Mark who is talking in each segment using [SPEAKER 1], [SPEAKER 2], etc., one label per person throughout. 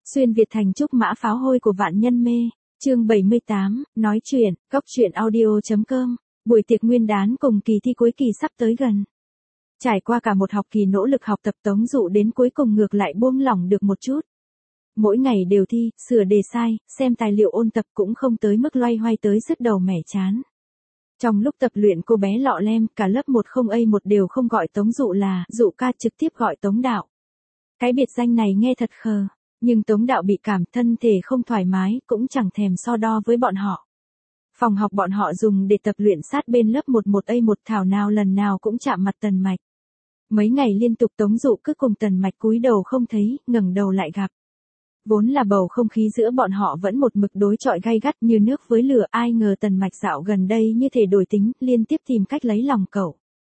[SPEAKER 1] Xuyên Việt thành trúc mã pháo hôi của vạn nhân mê. Chương 78, nói chuyện, góc chuyện audio.com. Buổi tiệc nguyên đán cùng kỳ thi cuối kỳ sắp tới gần. Trải qua cả một học kỳ nỗ lực học tập, Tống Dụ đến cuối cùng ngược lại buông lỏng được một chút. Mỗi ngày đều thi, sửa đề sai, xem tài liệu ôn tập cũng không tới mức loay hoay tới sứt đầu mẻ chán. Trong lúc tập luyện cô bé lọ lem, cả lớp 10A1 đều không gọi Tống Dụ là Dụ ca, trực tiếp gọi Tống Đạo. Cái biệt danh này nghe thật khờ, nhưng Tống Đạo bị cảm, thân thể không thoải mái, cũng chẳng thèm so đo với bọn họ. Phòng học bọn họ dùng để tập luyện sát bên lớp 11A1, thảo nào lần nào cũng chạm mặt Tần Mạch. Mấy ngày liên tục Tống Dụ cứ cùng Tần Mạch cúi đầu không thấy, ngẩng đầu lại gặp. Vốn là bầu không khí giữa bọn họ vẫn một mực đối chọi gay gắt như nước với lửa, ai ngờ Tần Mạch dạo gần đây như thể đổi tính, liên tiếp tìm cách lấy lòng cậu.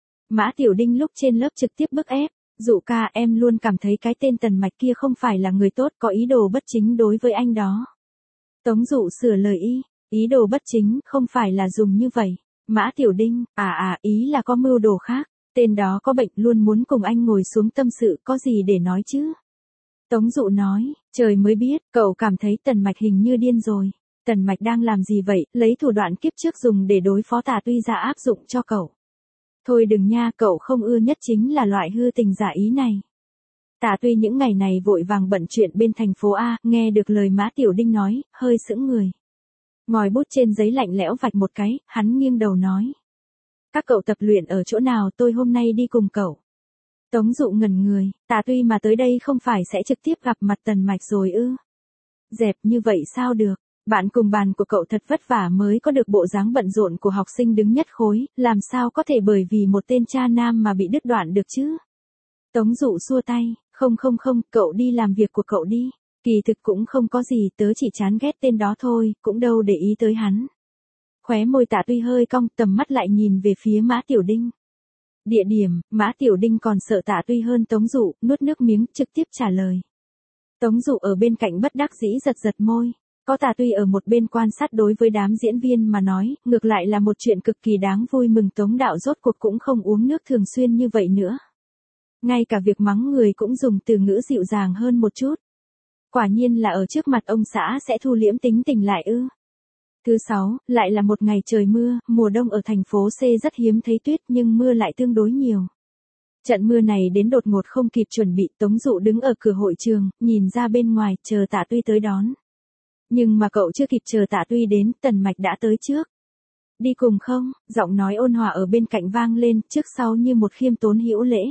[SPEAKER 1] Mã Tiểu Đinh lúc trên lớp trực tiếp bức ép, Dụ ca, em luôn cảm thấy cái tên Tần Mạch kia không phải là người tốt, có ý đồ bất chính đối với anh đó. Tống Dụ sửa lời ý đồ bất chính, không phải là dùng như vậy. Mã Tiểu Đinh, ý là có mưu đồ khác, tên đó có bệnh, luôn muốn cùng anh ngồi xuống tâm sự, có gì để nói chứ. Tống Dụ nói, trời mới biết, cậu cảm thấy Tần Mạch hình như điên rồi. Tần Mạch đang làm gì vậy, lấy thủ đoạn kiếp trước dùng để đối phó Tà Tuy ra áp dụng cho cậu. Thôi đừng nha, cậu không ưa nhất chính là loại hư tình giả ý này. Tà Tuy những ngày này vội vàng bận chuyện bên thành phố A, nghe được lời Mã Tiểu Đinh nói, hơi sững người. Ngòi bút trên giấy lạnh lẽo vạch một cái, hắn nghiêng đầu nói. Các cậu tập luyện ở chỗ nào, tôi hôm nay đi cùng cậu. Tống Dụ ngẩn người, Tà Tuy mà tới đây không phải sẽ trực tiếp gặp mặt Tần Mạch rồi ư? Dẹp như vậy sao được, bạn cùng bàn của cậu thật vất vả mới có được bộ dáng bận rộn của học sinh đứng nhất khối, làm sao có thể bởi vì một tên cha nam mà bị đứt đoạn được chứ? Tống Dụ xua tay, không, cậu đi làm việc của cậu đi, kỳ thực cũng không có gì, tớ chỉ chán ghét tên đó thôi, cũng đâu để ý tới hắn. Khóe môi Tà Tuy hơi cong, tầm mắt lại nhìn về phía Mã Tiểu Đinh. Địa điểm, Mã Tiểu Đinh còn sợ Tà Tuy hơn Tống Dụ, nuốt nước miếng, trực tiếp trả lời. Tống Dụ ở bên cạnh bất đắc dĩ giật môi, có Tà Tuy ở một bên quan sát, đối với đám diễn viên mà nói, ngược lại là một chuyện cực kỳ đáng vui mừng. Tống Đạo rốt cuộc cũng không uống nước thường xuyên như vậy nữa. Ngay cả việc mắng người cũng dùng từ ngữ dịu dàng hơn một chút. Quả nhiên là ở trước mặt ông xã sẽ thu liễm tính tình lại ư. Thứ 6, lại là một ngày trời mưa, mùa đông ở thành phố C rất hiếm thấy tuyết nhưng mưa lại tương đối nhiều. Trận mưa này đến đột ngột không kịp chuẩn bị, Tống Dụ đứng ở cửa hội trường, nhìn ra bên ngoài, chờ Tà Tuy tới đón. Nhưng mà cậu chưa kịp chờ Tà Tuy đến, Tần Mạch đã tới trước. Đi cùng không? Giọng nói ôn hòa ở bên cạnh vang lên, trước sau như một khiêm tốn hữu lễ.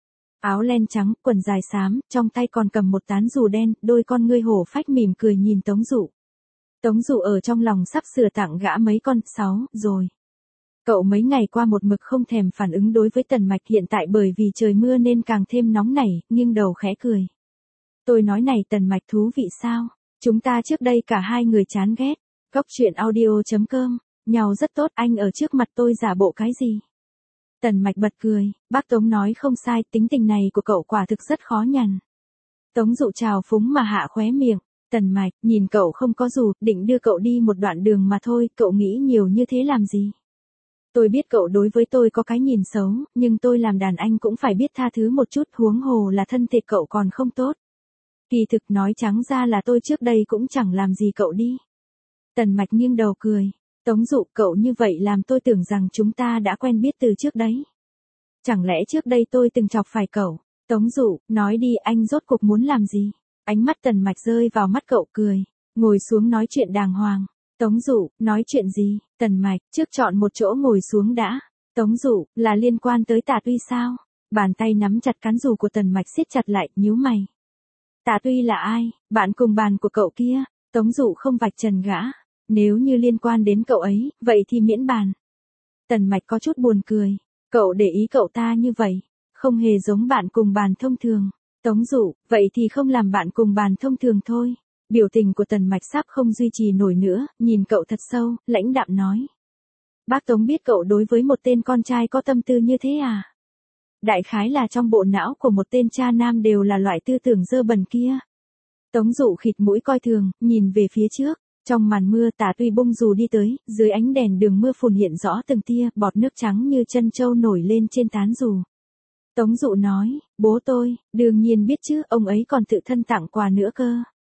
[SPEAKER 1] Áo len trắng, quần dài xám, trong tay còn cầm một tán dù đen, đôi con ngươi hổ phách mỉm cười nhìn Tống Dụ. Tống Dụ ở trong lòng sắp sửa tặng gã mấy con 6 rồi. Cậu mấy ngày qua một mực không thèm phản ứng đối với Tần Mạch, hiện tại bởi vì trời mưa nên càng thêm nóng nảy, nghiêng đầu khẽ cười. Tôi nói này Tần Mạch thú vị sao? Chúng ta trước đây cả hai người chán ghét. Góc chuyện audio.com, nhau rất tốt, anh ở trước mặt tôi giả bộ cái gì? Tần Mạch bật cười, bác Tống nói không sai, tính tình này của cậu quả thực rất khó nhằn. Tống Dụ trào phúng mà hạ khóe miệng. Tần Mạch, nhìn cậu không có dù, định đưa cậu đi một đoạn đường mà thôi, cậu nghĩ nhiều như thế làm gì? Tôi biết cậu đối với tôi có cái nhìn xấu, nhưng tôi làm đàn anh cũng phải biết tha thứ một chút, huống hồ là thân thể cậu còn không tốt. Kỳ thực nói trắng ra là tôi trước đây cũng chẳng làm gì cậu đi. Tần Mạch nghiêng đầu cười. Tống Dụ, cậu như vậy làm tôi tưởng rằng chúng ta đã quen biết từ trước đấy. Chẳng lẽ trước đây tôi từng chọc phải cậu? Tống Dụ, nói đi, anh rốt cuộc muốn làm gì? Ánh mắt Tần Mạch rơi vào mắt cậu cười, ngồi xuống nói chuyện đàng hoàng. Tống Dụ, nói chuyện gì? Tần Mạch, trước chọn một chỗ ngồi xuống đã. Tống Dụ, là liên quan tới Tà Tuy sao? Bàn tay nắm chặt cán dù của Tần Mạch siết chặt lại, nhíu mày. Tà Tuy là ai? Bạn cùng bàn của cậu kia. Tống Dụ không vạch trần gã. Nếu như liên quan đến cậu ấy, vậy thì miễn bàn. Tần Mạch có chút buồn cười. Cậu để ý cậu ta như vậy, không hề giống bạn cùng bàn thông thường. Tống Dụ, vậy thì không làm bạn cùng bàn thông thường thôi. Biểu tình của Tần Mạch sắp không duy trì nổi nữa, nhìn cậu thật sâu, lãnh đạm nói. Bác Tống biết cậu đối với một tên con trai có tâm tư như thế à? Đại khái là trong bộ não của một tên cha nam đều là loại tư tưởng dơ bẩn kia. Tống Dụ khịt mũi coi thường, nhìn về phía trước. Trong màn mưa, Tà Tuy bung dù đi tới, dưới ánh đèn đường mưa phùn hiện rõ từng tia, bọt nước trắng như chân trâu nổi lên trên tán dù. Tống Dụ nói, bố tôi, đương nhiên biết chứ, ông ấy còn tự thân tặng quà nữa cơ.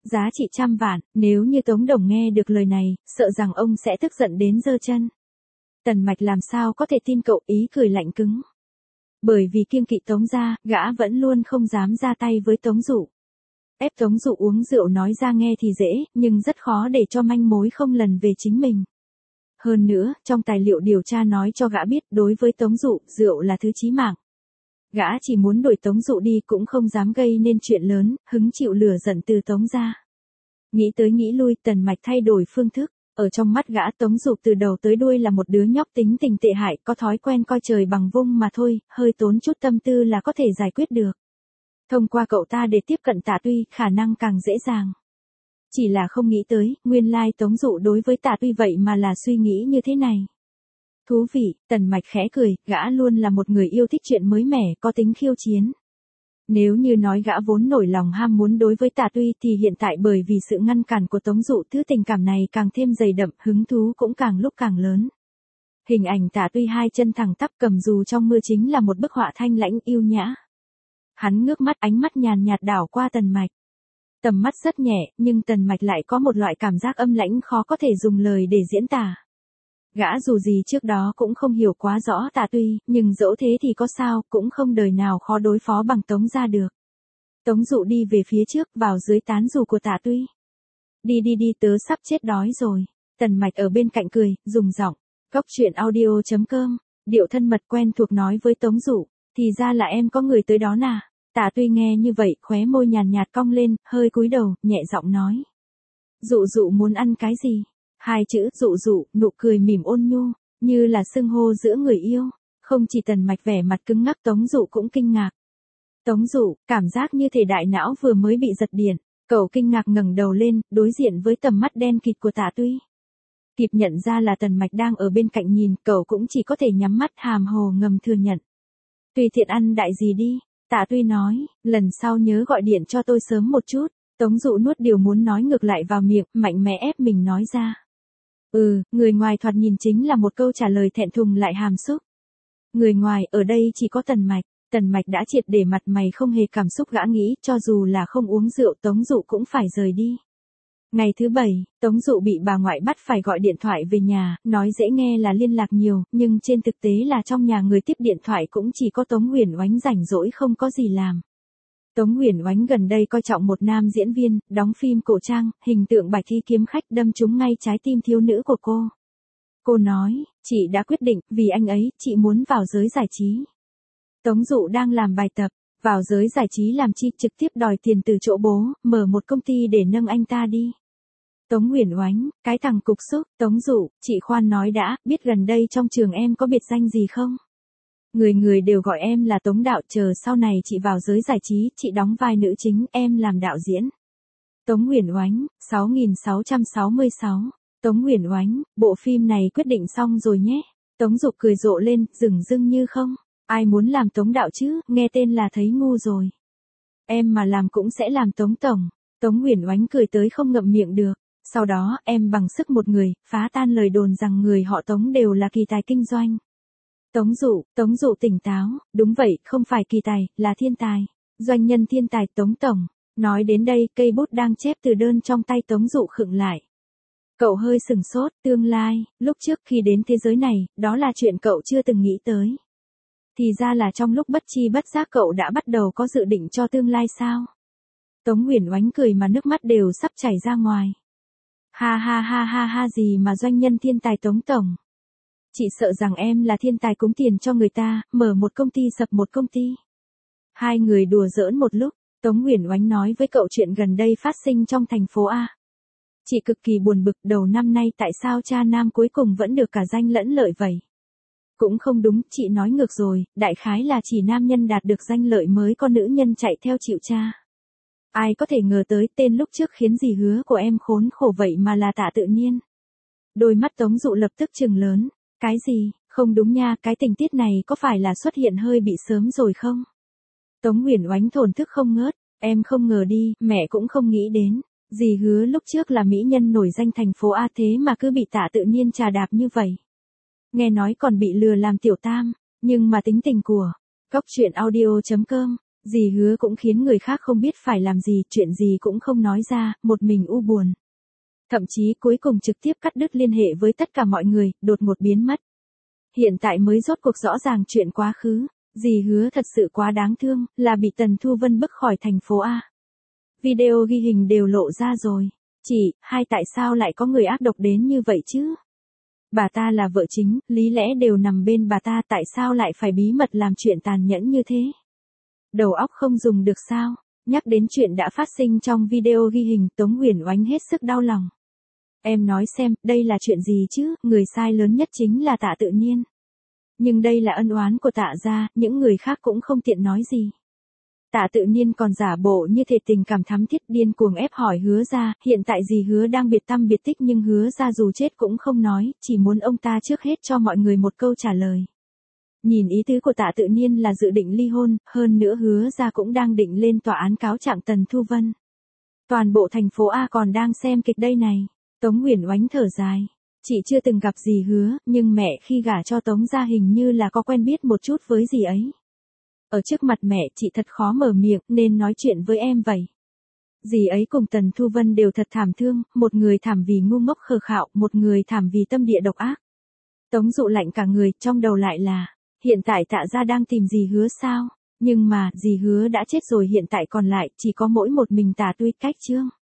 [SPEAKER 1] giá trị 100 vạn, nếu như Tống Đồng nghe được lời này, sợ rằng ông sẽ tức giận đến giơ chân. Tần Mạch làm sao có thể tin cậu, ý cười lạnh cứng. Bởi vì kiêng kỵ Tống gia, gã vẫn luôn không dám ra tay với Tống Dụ. Ép Tống Dụ uống rượu nói ra nghe thì dễ, nhưng rất khó để cho manh mối không lần về chính mình. Hơn nữa, trong tài liệu điều tra nói cho gã biết đối với Tống Dụ, rượu là thứ chí mạng. Gã chỉ muốn đuổi Tống Dụ đi cũng không dám gây nên chuyện lớn, hứng chịu lửa giận từ Tống gia. Nghĩ tới nghĩ lui, Tần Mạch thay đổi phương thức. Ở trong mắt gã, Tống Dụ từ đầu tới đuôi là một đứa nhóc tính tình tệ hại, có thói quen coi trời bằng vung mà thôi, hơi tốn chút tâm tư là có thể giải quyết được. Thông qua cậu ta để tiếp cận Tạ Tuy, khả năng càng dễ dàng. Chỉ là không nghĩ tới, nguyên lai Tống Dụ đối với Tạ Tuy vậy mà là suy nghĩ như thế này. Thú vị, Tần Mạch khẽ cười, gã luôn là một người yêu thích chuyện mới mẻ, có tính khiêu chiến. Nếu như nói gã vốn nổi lòng ham muốn đối với Tạ Tuy thì hiện tại bởi vì sự ngăn cản của Tống Dụ, thứ tình cảm này càng thêm dày đậm, hứng thú cũng càng lúc càng lớn. Hình ảnh Tạ Tuy hai chân thẳng tắp cầm dù trong mưa chính là một bức họa thanh lãnh yêu nhã. Hắn ngước mắt, ánh mắt nhàn nhạt đảo qua Tần Mạch. Tầm mắt rất nhẹ, nhưng Tần Mạch lại có một loại cảm giác âm lãnh khó có thể dùng lời để diễn tả. Gã dù gì trước đó cũng không hiểu quá rõ Tạ Tuy, nhưng dẫu thế thì có sao, cũng không đời nào khó đối phó bằng Tống gia được. Tống Dụ đi về phía trước, vào dưới tán dù của Tạ Tuy. Đi, tớ sắp chết đói rồi. Tần Mạch ở bên cạnh cười, dùng giọng Cóc truyện audio.com, điệu thân mật quen thuộc nói với Tống Dụ, thì ra là em có người tới đó à. Tạ Tuy nghe như vậy, khóe môi nhàn nhạt cong lên, hơi cúi đầu, nhẹ giọng nói. Dụ muốn ăn cái gì? Hai chữ dụ, nụ cười mỉm ôn nhu, như là xưng hô giữa người yêu. Không chỉ Tần Mạch vẻ mặt cứng ngắc, Tống Dụ cũng kinh ngạc. Tống Dụ, cảm giác như thể đại não vừa mới bị giật điện. Cậu kinh ngạc ngẩng đầu lên, đối diện với tầm mắt đen kịt của Tạ Tuy. Kịp nhận ra là Tần Mạch đang ở bên cạnh nhìn, cậu cũng chỉ có thể nhắm mắt hàm hồ ngầm thừa nhận. Tùy tiện ăn đại gì đi. Tạ Tuy nói, lần sau nhớ gọi điện cho tôi sớm một chút. Tống Dụ nuốt điều muốn nói ngược lại vào miệng, mạnh mẽ ép mình nói ra. Người ngoài thoạt nhìn chính là một câu trả lời thẹn thùng lại hàm xúc. Người ngoài, ở đây chỉ có Tần Mạch. Tần Mạch đã triệt để mặt mày không hề cảm xúc, gã nghĩ cho dù là không uống rượu Tống Dụ cũng phải rời đi. Ngày thứ 7, Tống Dụ bị bà ngoại bắt phải gọi điện thoại về nhà, nói dễ nghe là liên lạc nhiều, nhưng trên thực tế là trong nhà người tiếp điện thoại cũng chỉ có Tống Huyền Oánh rảnh rỗi không có gì làm. Tống Huyền Oánh gần đây coi trọng một nam diễn viên, đóng phim cổ trang, hình tượng Bạch Thi kiếm khách đâm trúng ngay trái tim thiếu nữ của cô. Cô nói, chị đã quyết định, vì anh ấy, chị muốn vào giới giải trí. Tống Dụ đang làm bài tập, vào giới giải trí làm chi, trực tiếp đòi tiền từ chỗ bố, mở một công ty để nâng anh ta đi. Tống Huyền Oánh, cái thằng cục xúc. Tống Dụ, chị khoan nói đã, biết gần đây trong trường em có biệt danh gì không? Người đều gọi em là Tống Đạo, chờ sau này chị vào giới giải trí, chị đóng vai nữ chính, em làm đạo diễn. Tống Huyền Oánh, 6666. Tống Huyền Oánh, bộ phim này quyết định xong rồi nhé. Tống Dụ cười rộ lên, dửng dưng như không. Ai muốn làm Tống Đạo chứ, nghe tên là thấy ngu rồi. Em mà làm cũng sẽ làm Tống Tổng. Tống Huyền Oánh cười tới không ngậm miệng được. Sau đó, em bằng sức một người, phá tan lời đồn rằng người họ Tống đều là kỳ tài kinh doanh. Tống Dụ tỉnh táo, đúng vậy, không phải kỳ tài, là thiên tài. Doanh nhân thiên tài Tống Tổng. Nói đến đây, cây bút đang chép từ đơn trong tay Tống Dụ khựng lại. Cậu hơi sừng sốt, tương lai, lúc trước khi đến thế giới này, đó là chuyện cậu chưa từng nghĩ tới. Thì ra là trong lúc bất chi bất giác cậu đã bắt đầu có dự định cho tương lai sao? Tống Huyền Oánh cười mà nước mắt đều sắp chảy ra ngoài. Ha gì mà doanh nhân thiên tài Tống Tổng. Chị sợ rằng em là thiên tài cúng tiền cho người ta, mở một công ty sập một công ty. Hai người đùa giỡn một lúc, Tống Huyền Oánh nói với cậu chuyện gần đây phát sinh trong thành phố A. Chị cực kỳ buồn bực, đầu năm nay tại sao cha nam cuối cùng vẫn được cả danh lẫn lợi vậy? Cũng không đúng, chị nói ngược rồi, đại khái là chỉ nam nhân đạt được danh lợi mới có nữ nhân chạy theo chịu cha. Ai có thể ngờ tới tên lúc trước khiến dì hứa của em khốn khổ vậy mà là Tạ Tự Nhiên. Đôi mắt Tống Dụ lập tức trừng lớn. Cái gì, không đúng nha, cái tình tiết này có phải là xuất hiện hơi bị sớm rồi không? Tống Huyền Oánh thổn thức không ngớt, em không ngờ đi, mẹ cũng không nghĩ đến. Dì hứa lúc trước là mỹ nhân nổi danh thành phố A thế mà cứ bị Tạ Tự Nhiên trà đạp như vậy. Nghe nói còn bị lừa làm tiểu tam, nhưng mà tính tình của Cóc truyện audio.com, Dì Hứa cũng khiến người khác không biết phải làm gì, chuyện gì cũng không nói ra, một mình u buồn. Thậm chí cuối cùng trực tiếp cắt đứt liên hệ với tất cả mọi người, đột ngột biến mất. Hiện tại mới rốt cuộc rõ ràng chuyện quá khứ. Dì Hứa thật sự quá đáng thương, là bị Tần Thu Vân bức khỏi thành phố A. Video ghi hình đều lộ ra rồi. Chị, tại sao lại có người ác độc đến như vậy chứ? Bà ta là vợ chính, lý lẽ đều nằm bên bà ta, tại sao lại phải bí mật làm chuyện tàn nhẫn như thế? Đầu óc không dùng được sao? Nhắc đến chuyện đã phát sinh trong video ghi hình, Tống Huyền Oánh hết sức đau lòng. Em nói xem, đây là chuyện gì chứ, người sai lớn nhất chính là Tạ Tự Nhiên. Nhưng đây là ân oán của Tạ gia, những người khác cũng không tiện nói gì. Tạ Tự Nhiên còn giả bộ như thể tình cảm thắm thiết, điên cuồng ép hỏi Hứa gia, hiện tại dì Hứa đang biệt tăm biệt tích nhưng Hứa gia dù chết cũng không nói, chỉ muốn ông ta trước hết cho mọi người một câu trả lời. Nhìn ý tứ của Tạ Tự Nhiên là dự định ly hôn, hơn nữa Hứa gia cũng đang định lên tòa án cáo trạng Tần Thu Vân. Toàn bộ thành phố A còn đang xem kịch đây này. Tống Huyền Oánh thở dài. Chị chưa từng gặp dì Hứa, nhưng mẹ khi gả cho Tống gia hình như là có quen biết một chút với dì ấy. Ở trước mặt mẹ chị thật khó mở miệng nên nói chuyện với em vậy. Dì ấy cùng Tần Thu Vân đều thật thảm thương, một người thảm vì ngu ngốc khờ khạo, một người thảm vì tâm địa độc ác. Tống Dụ lạnh cả người, trong đầu lại là, hiện tại Tạ gia đang tìm dì Hứa sao? Nhưng mà, dì Hứa đã chết rồi, hiện tại còn lại chỉ có mỗi một mình Tạ Tuy Cách Trương.